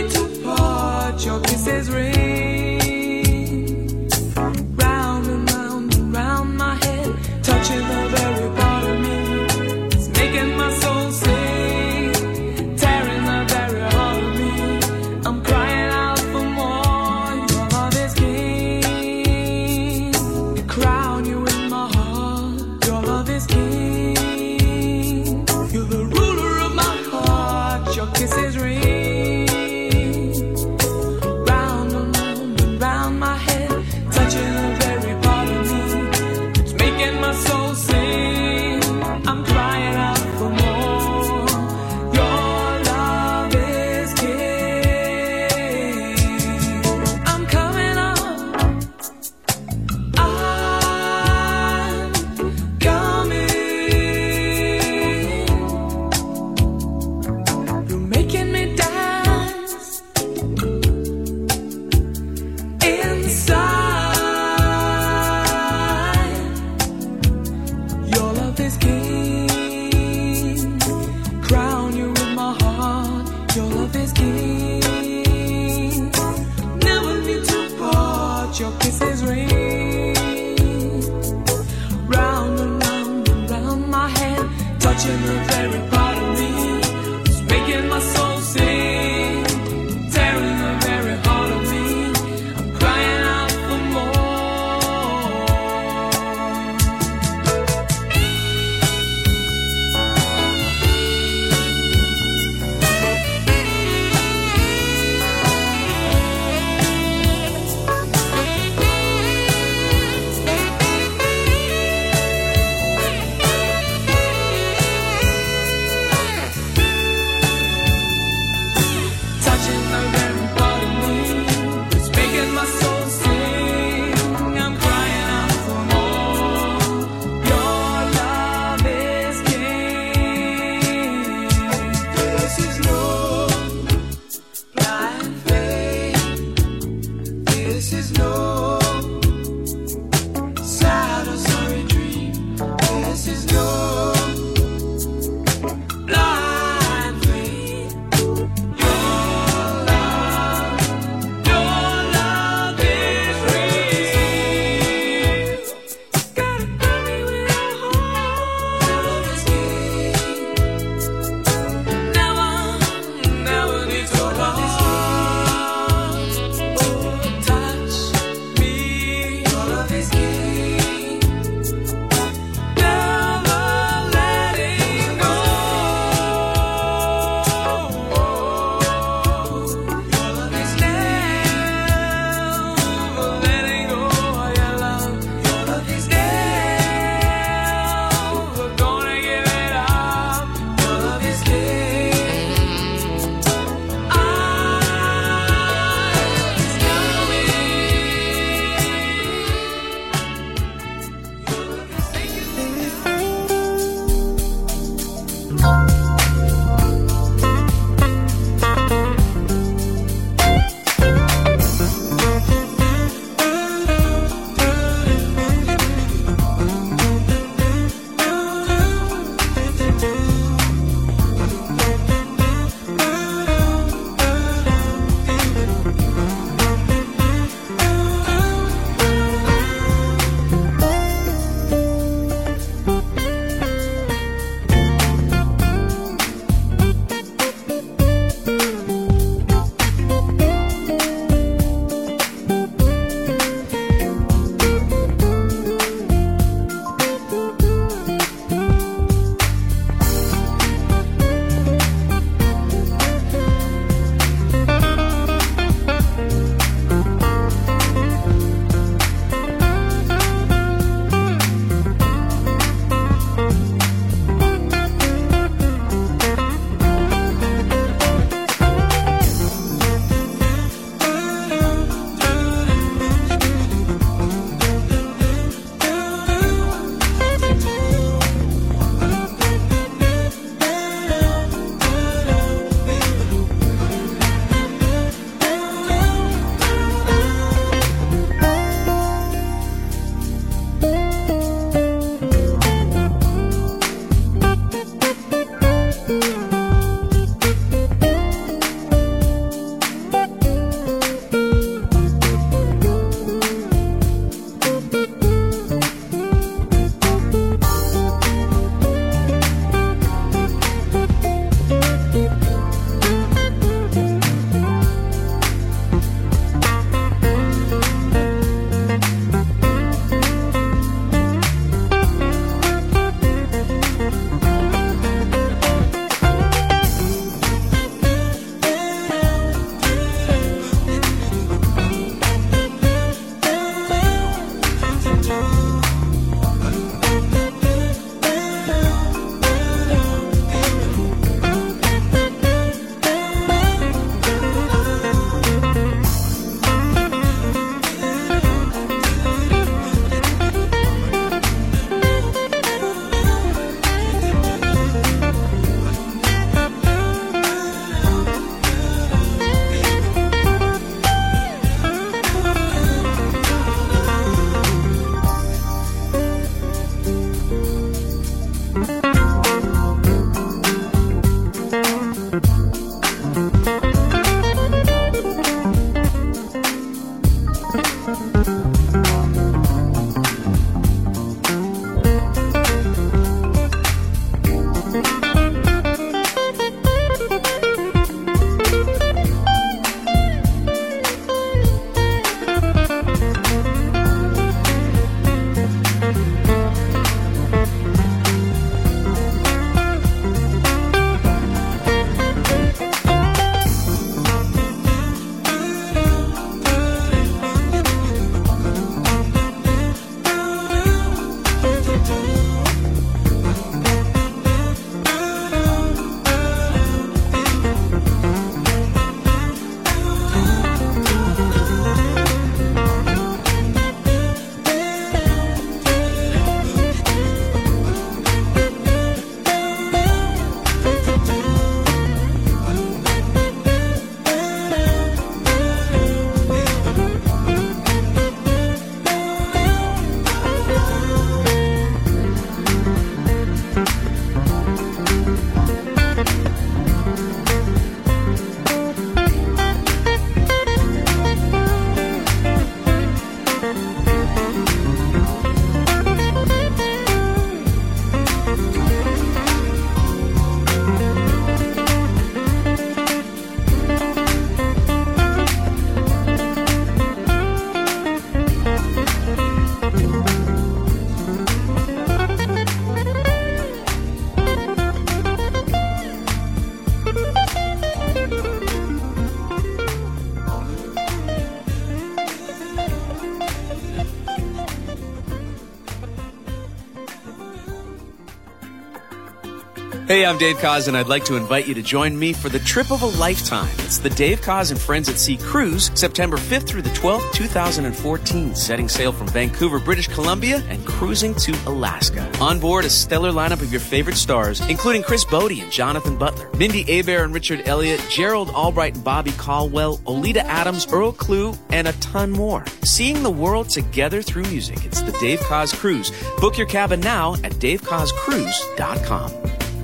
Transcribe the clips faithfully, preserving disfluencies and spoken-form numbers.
Kisses ring round and Hey, I'm Dave Koz, and I'd like to invite you to join me for the trip of a lifetime. It's the Dave Koz and Friends at Sea Cruise, September fifth through the twelfth, two thousand fourteen, setting sail from Vancouver, British Columbia, and cruising to Alaska. On board, a stellar lineup of your favorite stars, including Chris Bodie and Jonathan Butler, Mindy Abair and Richard Elliott, Gerald Albright and Bobby Caldwell, Olita Adams, Earl Klugh, and a ton more. Seeing the world together through music. It's the Dave Koz Cruise. Book your cabin now at dave koz cruise dot com.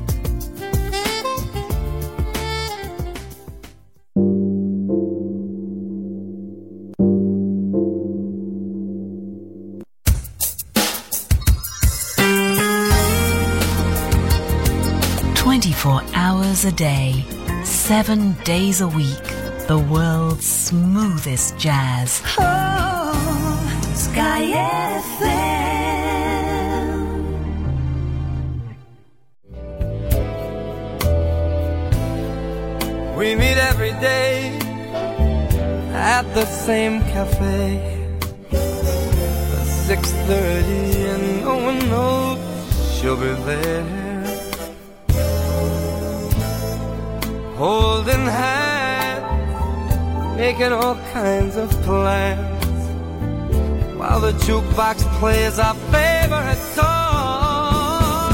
twenty-four hours a day, seven days a week, the world's smoothest jazz. Oh, Sky F M. We meet every day at the same cafe. six thirty and no one knows she'll be there. Holding hands, making all kinds of plans, while the jukebox plays our favorite song.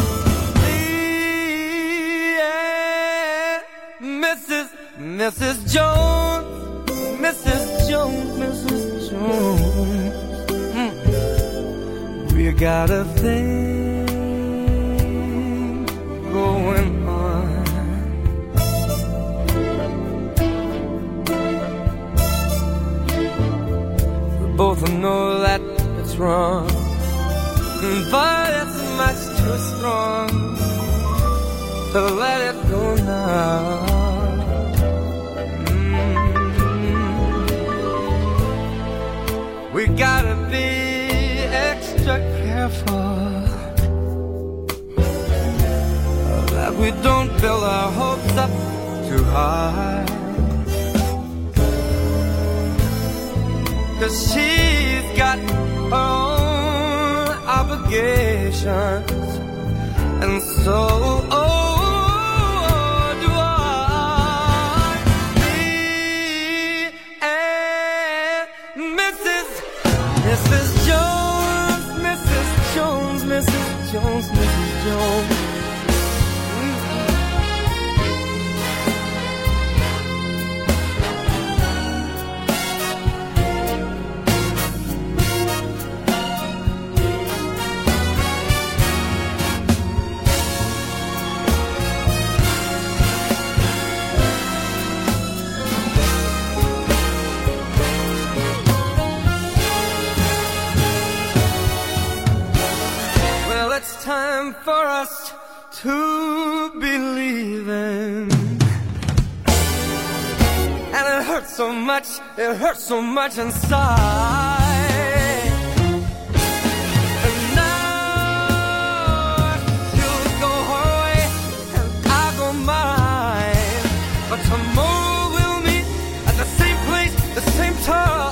Me and Missus Missus Jones, Missus Jones, Missus Jones. Mm. We got a thing going on. Both know that it's wrong, but it's much too strong to let it go now. Mm-hmm. We gotta be extra careful that we don't build our hopes up too high. 'Cause she's got her own obligations, and so oh, do I. Me and Missus Missus Jones, Missus Jones, Missus Jones, Missus Jones. Time for us to believe in, and it hurts so much, it hurts so much inside. And now she'll go her way and I'll go mine, but tomorrow we'll meet at the same place, the same time.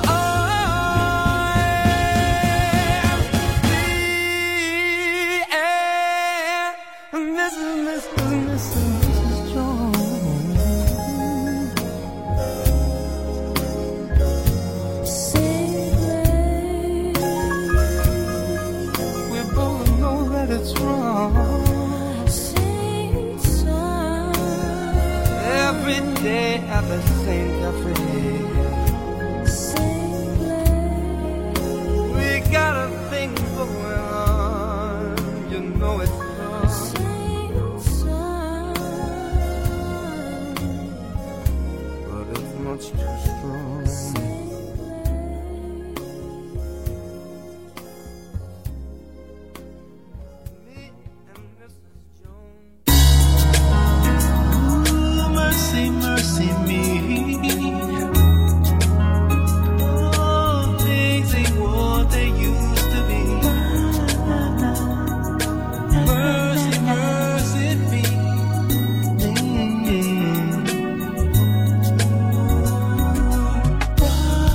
Day at the same cafe, same place. We got a thing going on, you know it's wrong. Same time, but it's much too strong. Mercy, mercy me. Oh, things ain't what they used to be. Mercy, mercy me. Mm-hmm.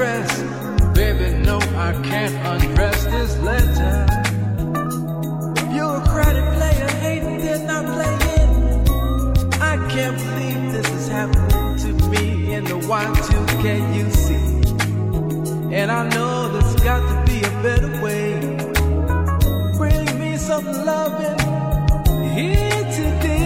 undress. Baby, no, I can't undress this letter. You're a credit player, hating, did not play it. I can't believe this is happening to me in the Y two K you see. And I know there's got to be a better way. Bring me some loving here today.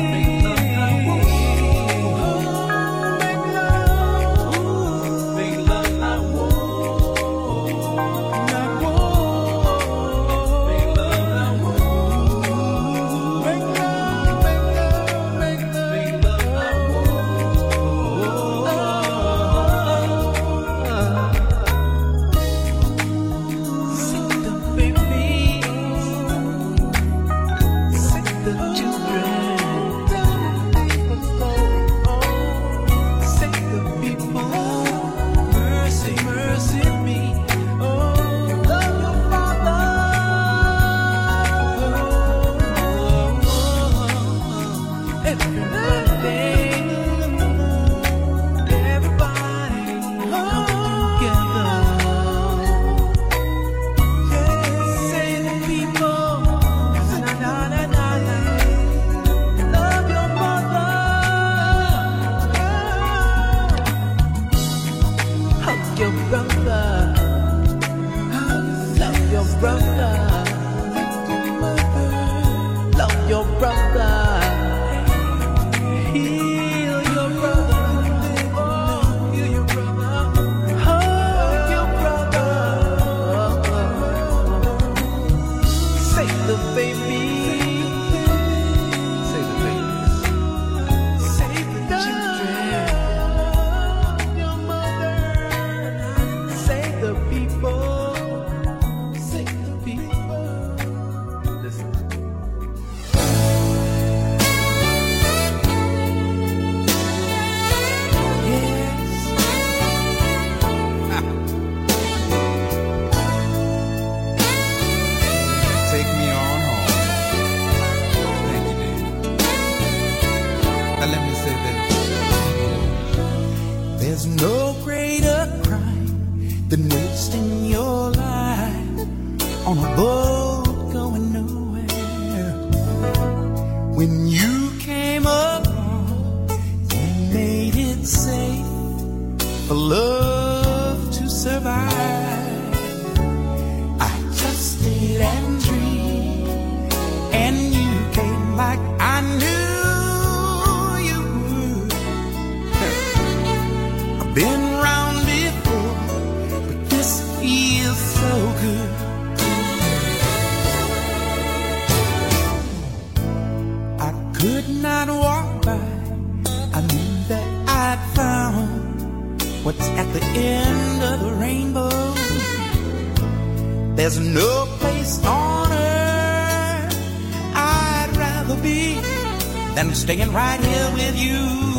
Staying right here with you.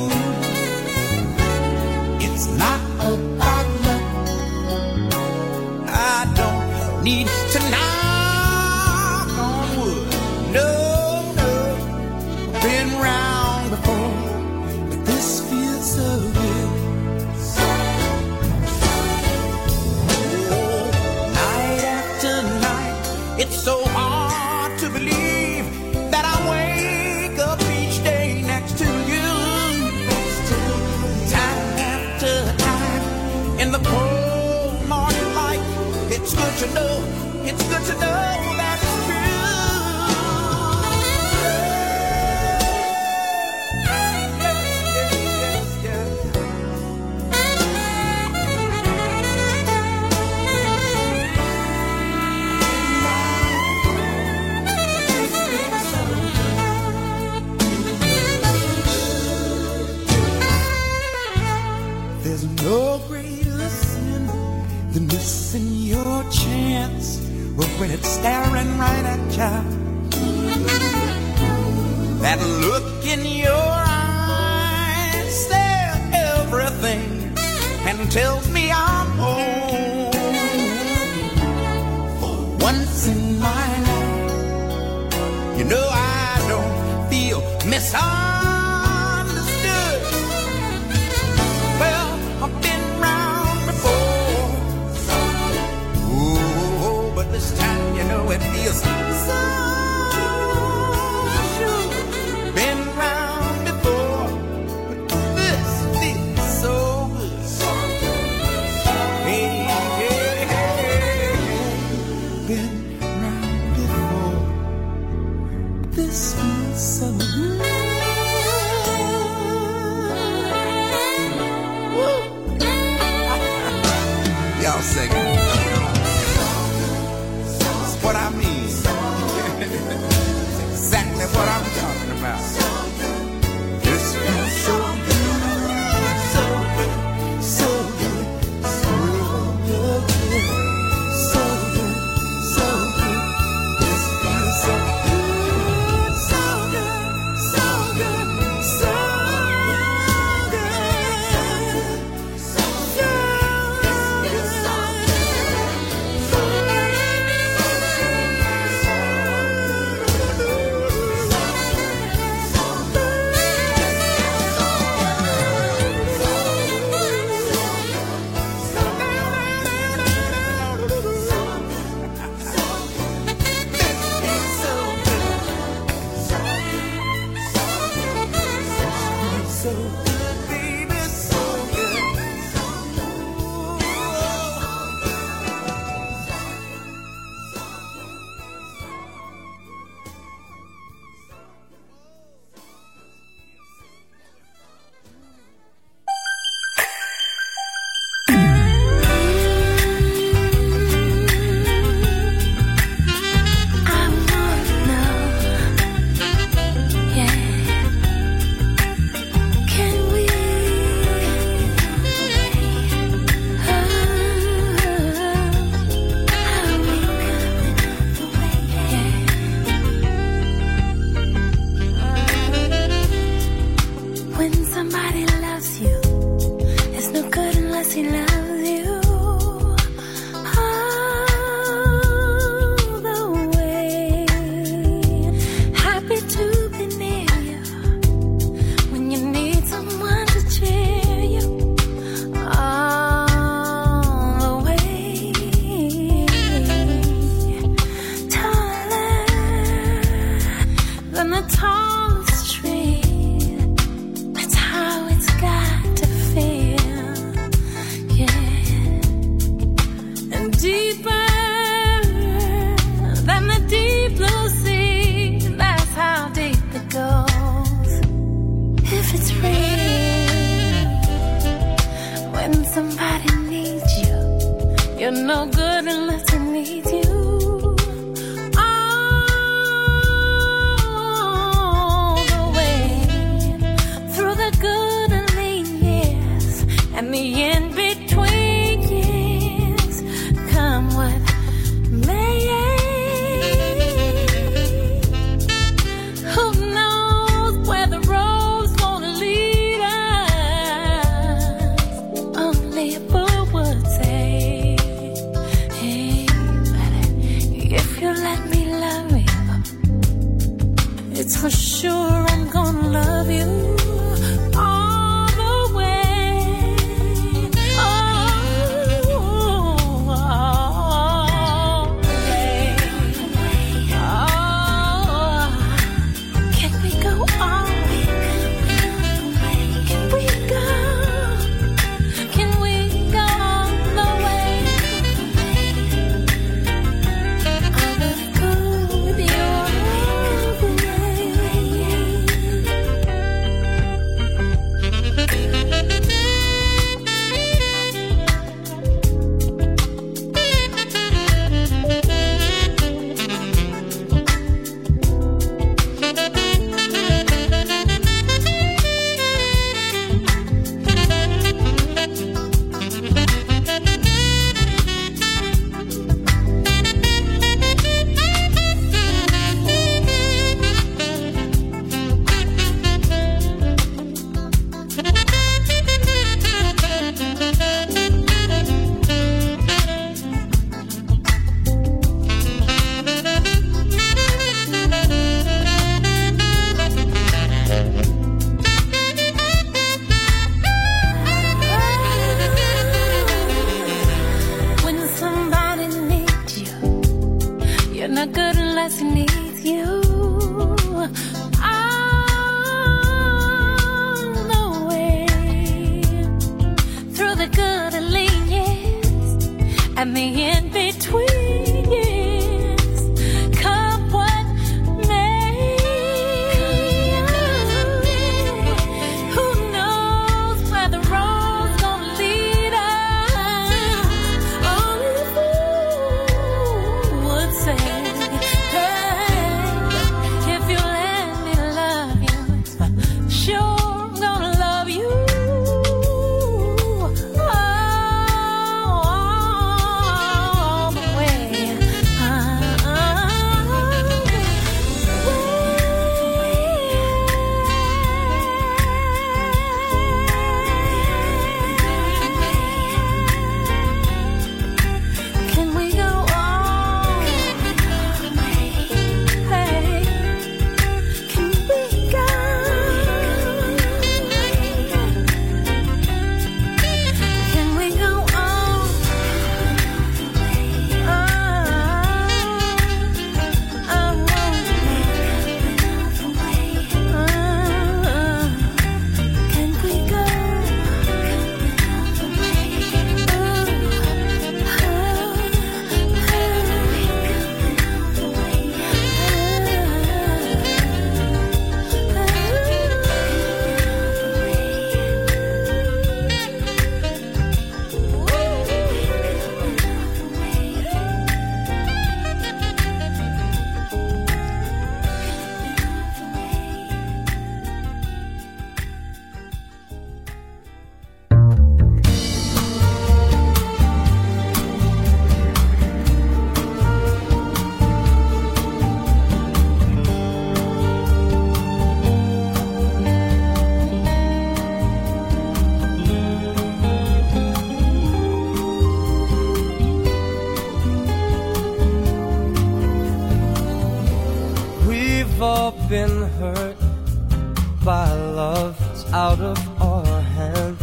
It's not about luck. I don't need to knock on wood. No, no, been round before, but this feels so good. Oh, night after night, it's so hard to believe that I wake up each day next to you. Time after time in the cold morning light, it's good to know, it's good to know that it's no greater sin than missing your chance when it's staring right at you. That look in your eyes says everything and tells me I'm home. For once in my life, you know I don't feel misunderstood. Well, I've been round before, y'all singing. That's what I mean. Exactly what I'm talking about. This feels so good, so good, so good, so good, so good, so good. This feels so good, so good, so good, so good, so been hurt by love that's out of our hands.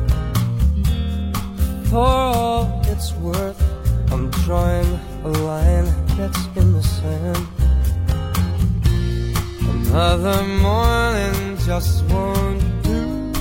For all it's worth, I'm drawing a line that's in the sand. Another morning just won't do.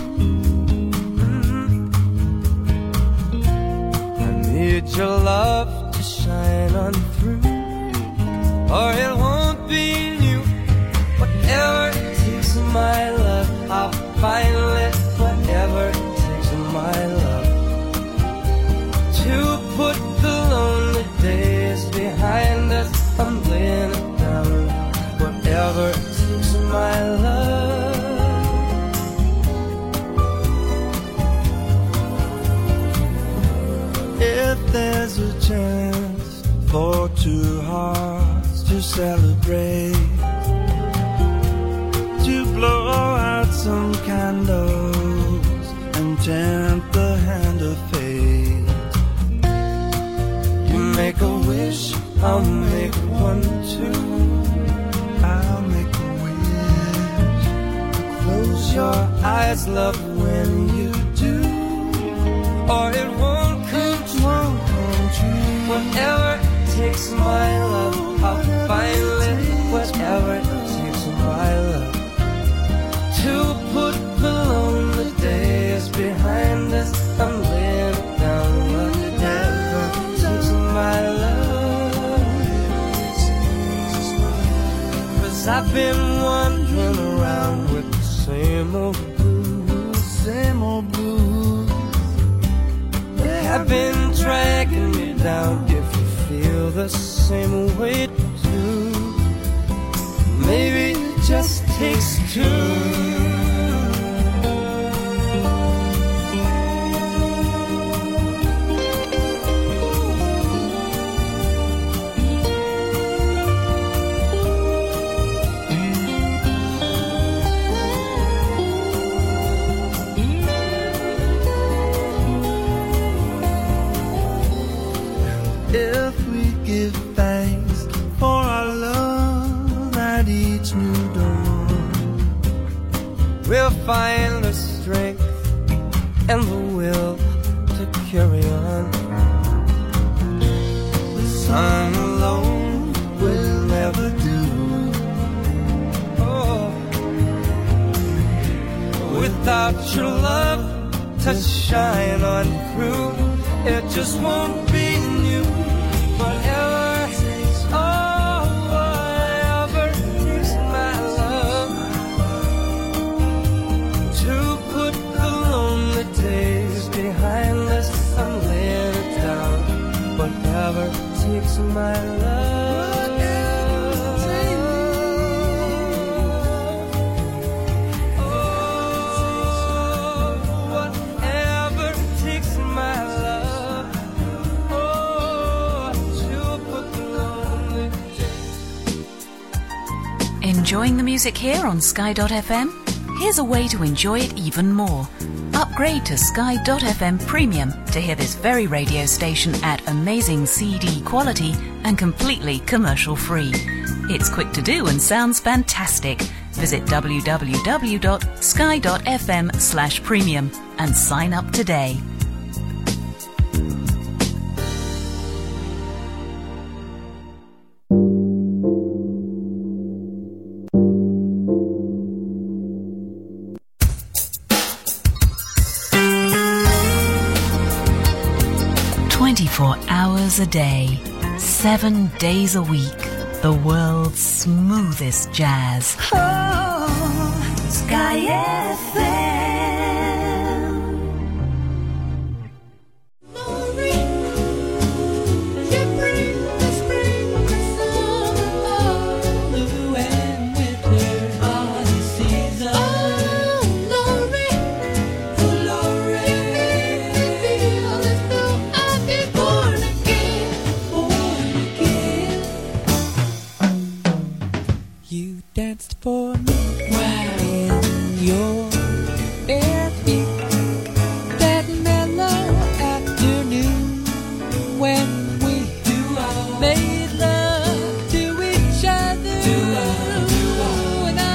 I need your love to shine on through, or it won't be new. Whatever it takes my love, I'll find it. Whatever it takes my love to put the lonely days behind us, I'm laying it down. Whatever it takes my love. If there's a chance for two hearts to celebrate, to blow out some candles and chant the hand of fate. You make a wish, I'll make one too. I'll make a wish. Close your eyes, love, when you do, or it won't come true. Whatever it takes my love, I'll find it. Whatever it takes my love to put the lonely days behind us, I'm laying it down. Whatever it takes my love. 'Cause I've been wandering around with the same old blues, Same old blues. they have been dragging me down. If you feel the same way too, maybe it just takes two. If we give thanks for our love at each new dawn, We'll find the strength and the will to carry on. The sun alone will never do. Oh, without your love to shine on through, it just won't be new. Whatever, oh, whatever takes my love to put the lonely days behind us, I'm laying it down. Whatever takes my love. Oh, whatever takes my love. Oh, to put the lonely days. Enjoying the music here on Sky dot F M? Here's a way to enjoy it even more. Upgrade to Sky dot F M Premium to hear this very radio station at amazing C D quality and completely commercial free. It's quick to do and sounds fantastic. Visit w w w dot sky dot f m slash premium and sign up today. twenty-four hours a day, seven days a week, the world's smoothest jazz. Oh, Sky F M. Danced for me in your bare feet that mellow afternoon when we made love to each other. And I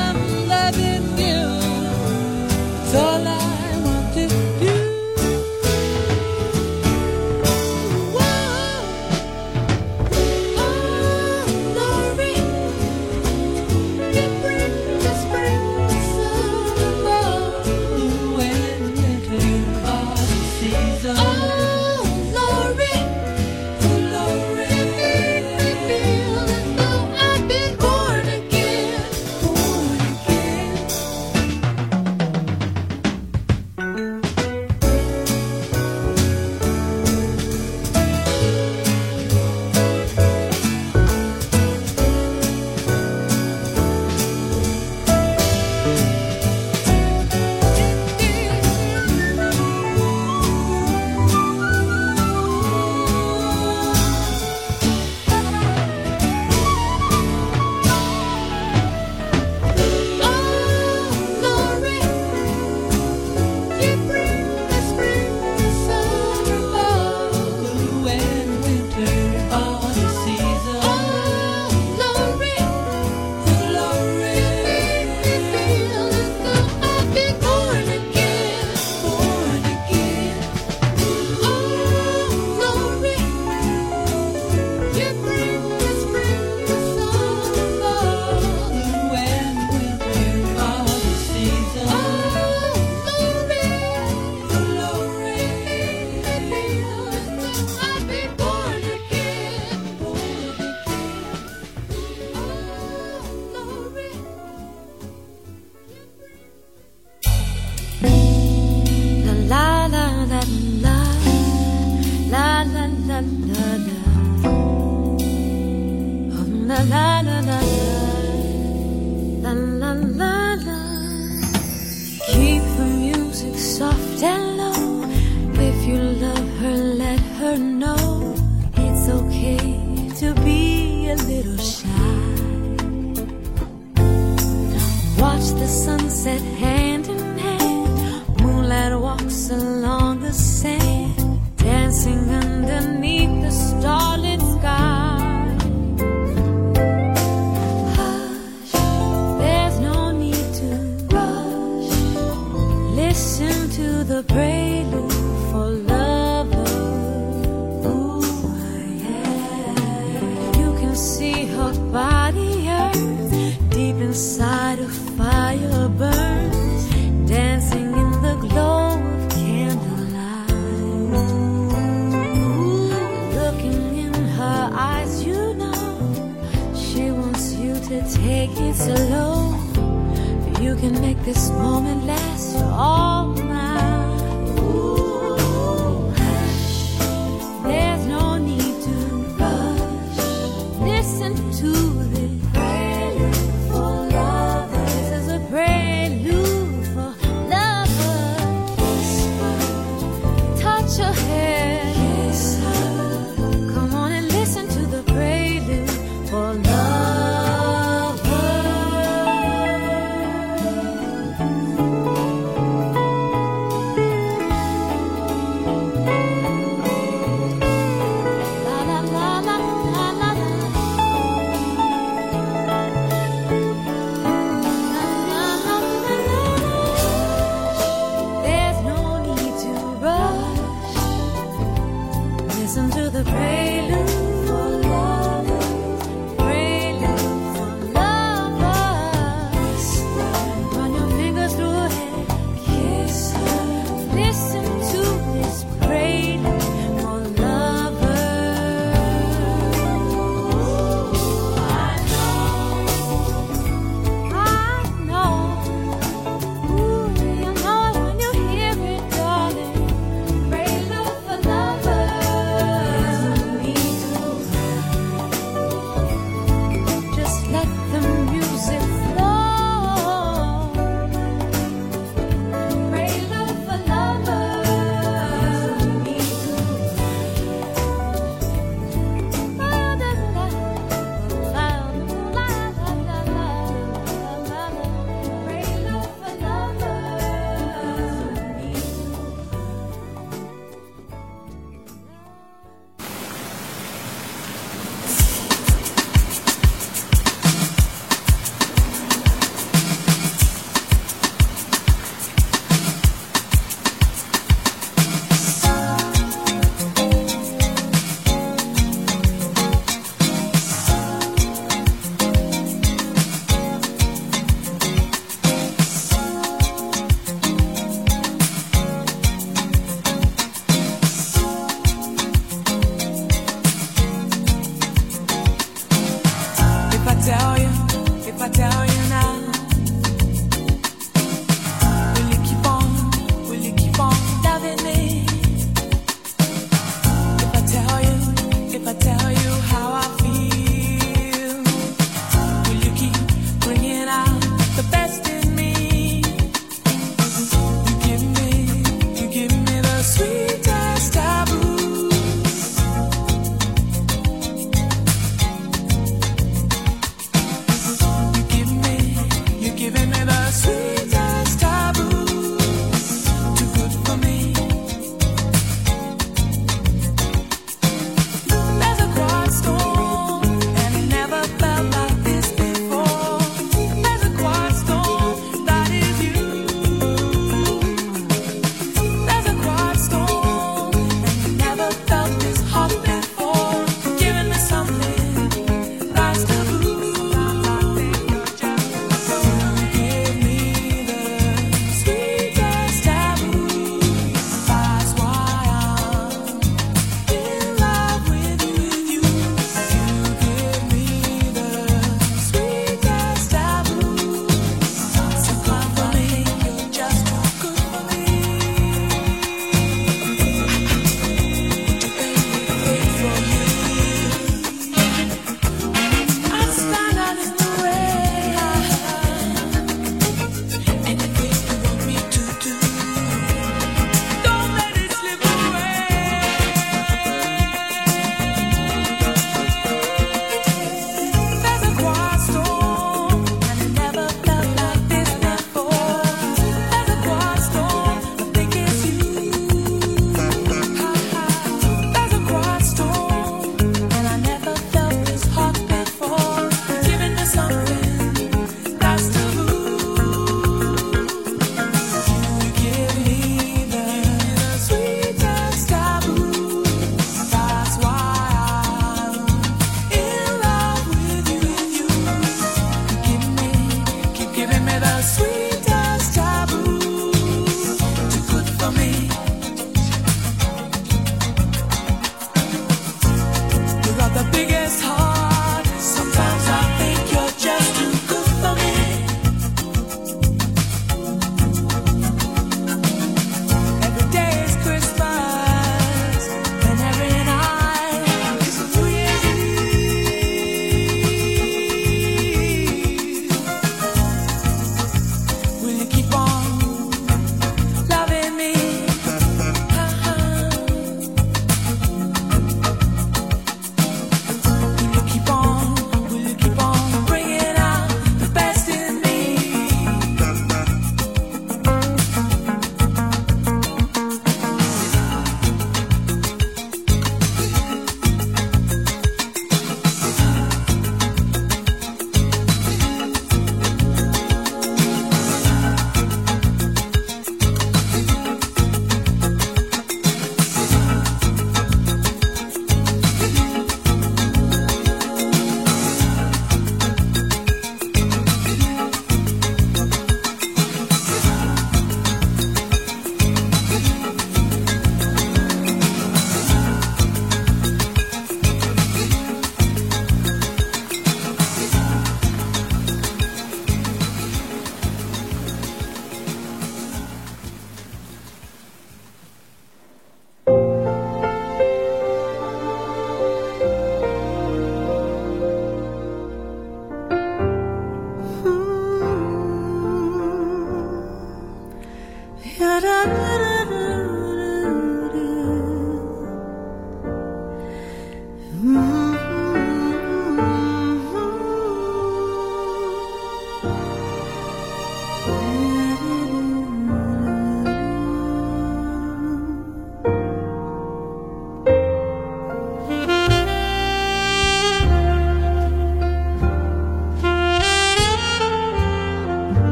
la la la la la la la. Keep the music soft and low. If you love her, let her know it's okay to be a little shy. Watch the sunset hand in hand. Moonlight walks along the sand, dancing underneath the starlit sky. Hush, there's no need to rush. Listen to the prelude for lovers. Ooh, yeah. You can see her body yearn deep inside, a fire burns, dancing in the glow of candlelight. Ooh, looking in her eyes, you know she wants you to take it slow. You can make this moment last all night. Ooh, hush, there's no need to rush. Listen to the prelude for lovers. This is a prelude for lovers. Whisper, touch her hair, kiss her. Come on and listen to the prelude for lovers.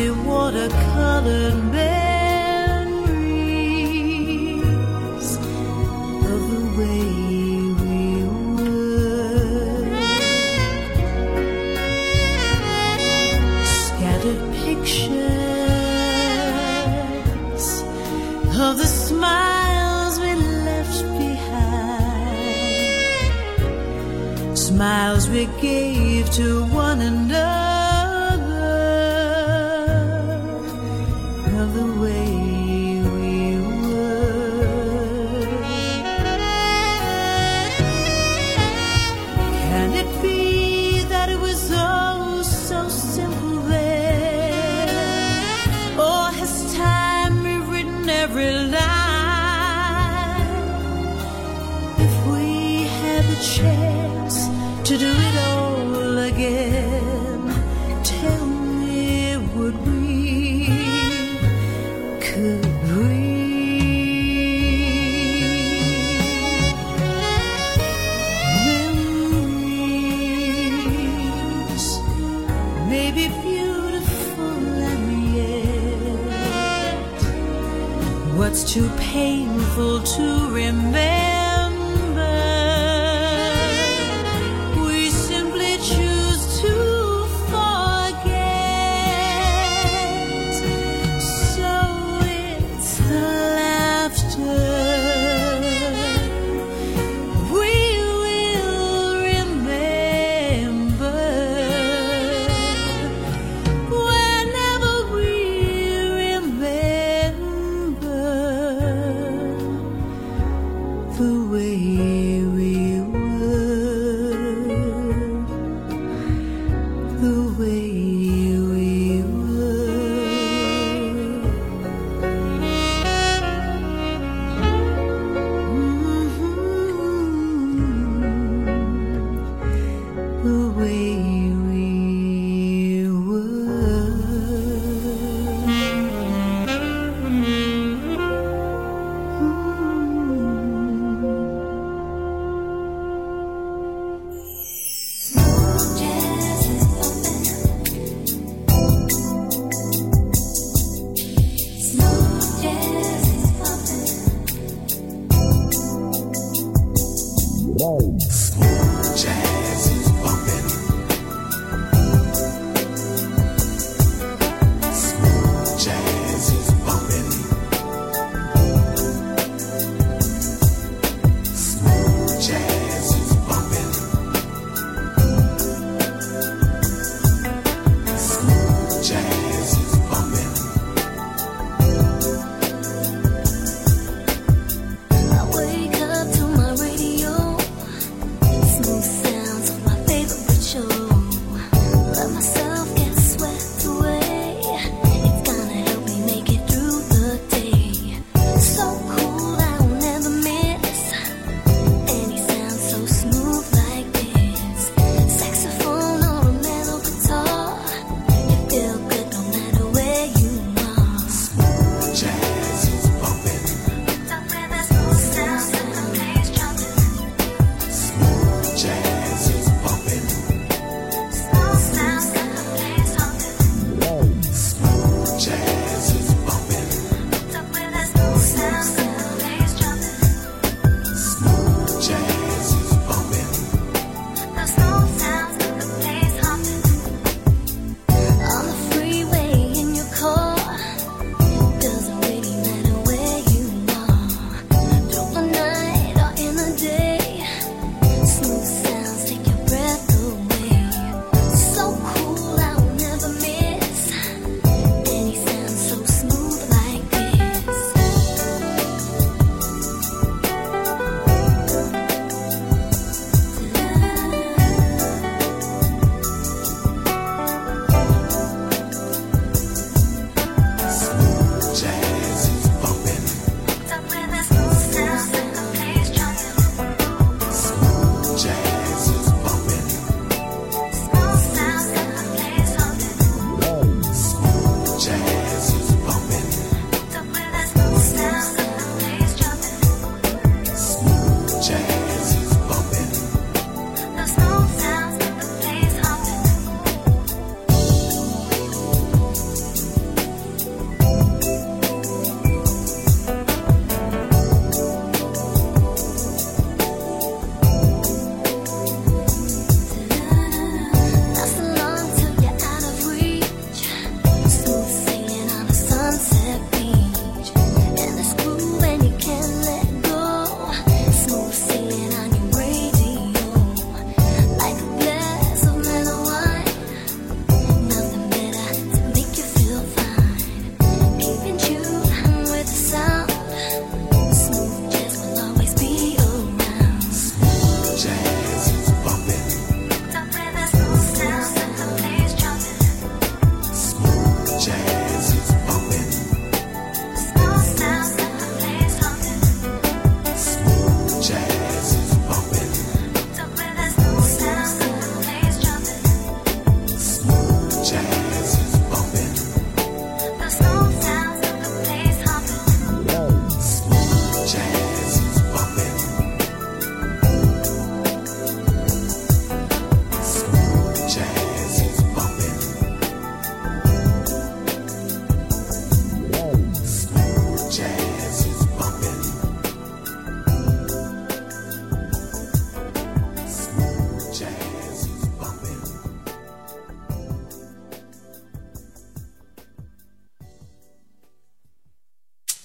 rosy watercolored memories of the way we were. Scattered pictures of the smiles we left behind, smiles we gave to one another. To do it all again, tell me, would we, could we? Memories may be beautiful and yet what's too painful to remember? The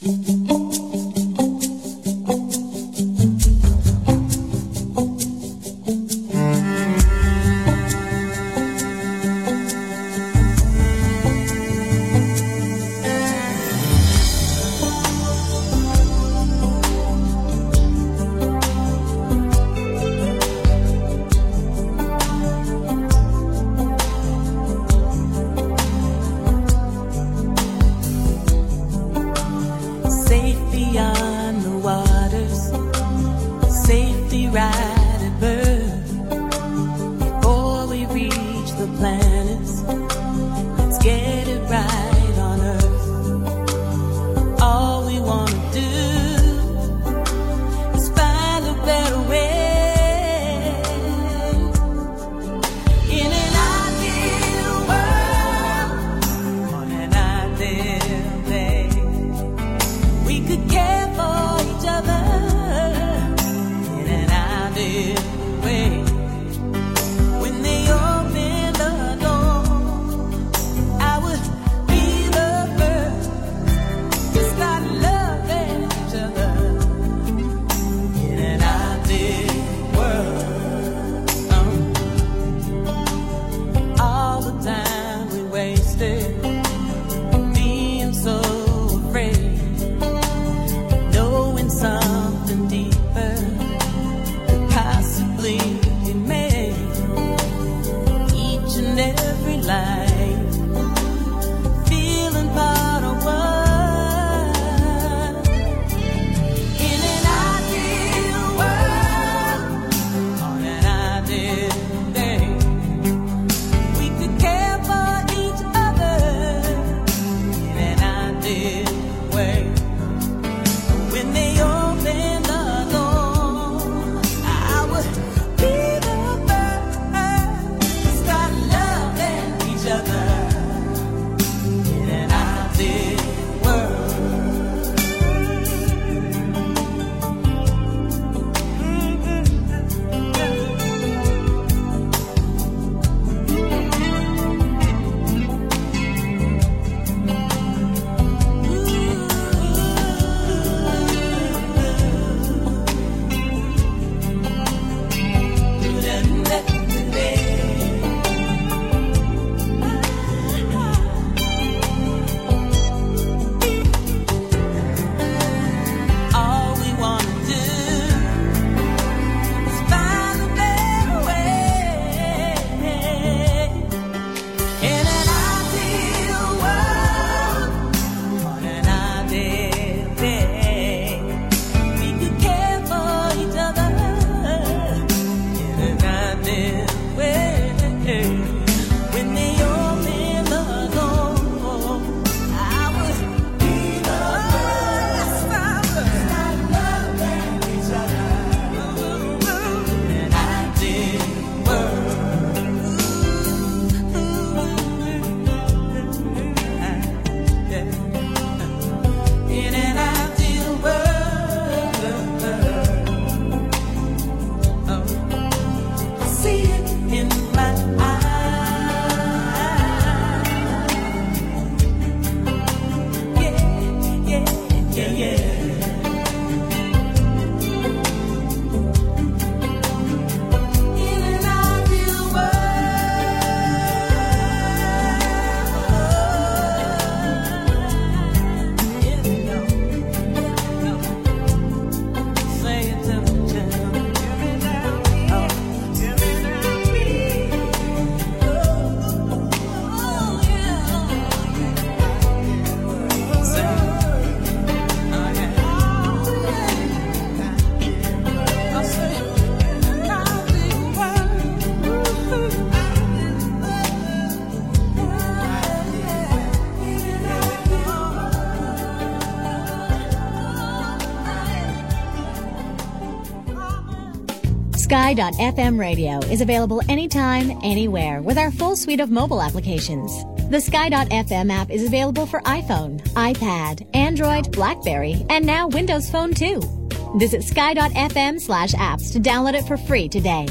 Sky dot F M radio is available anytime, anywhere with our full suite of mobile applications. The Sky dot F M app is available for iPhone, iPad, Android, BlackBerry, and now Windows Phone too. Visit Sky dot F M slash apps to download it for free today.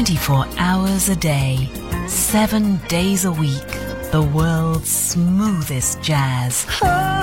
twenty-four hours a day, seven days a week, the world's smoothest jazz. Oh.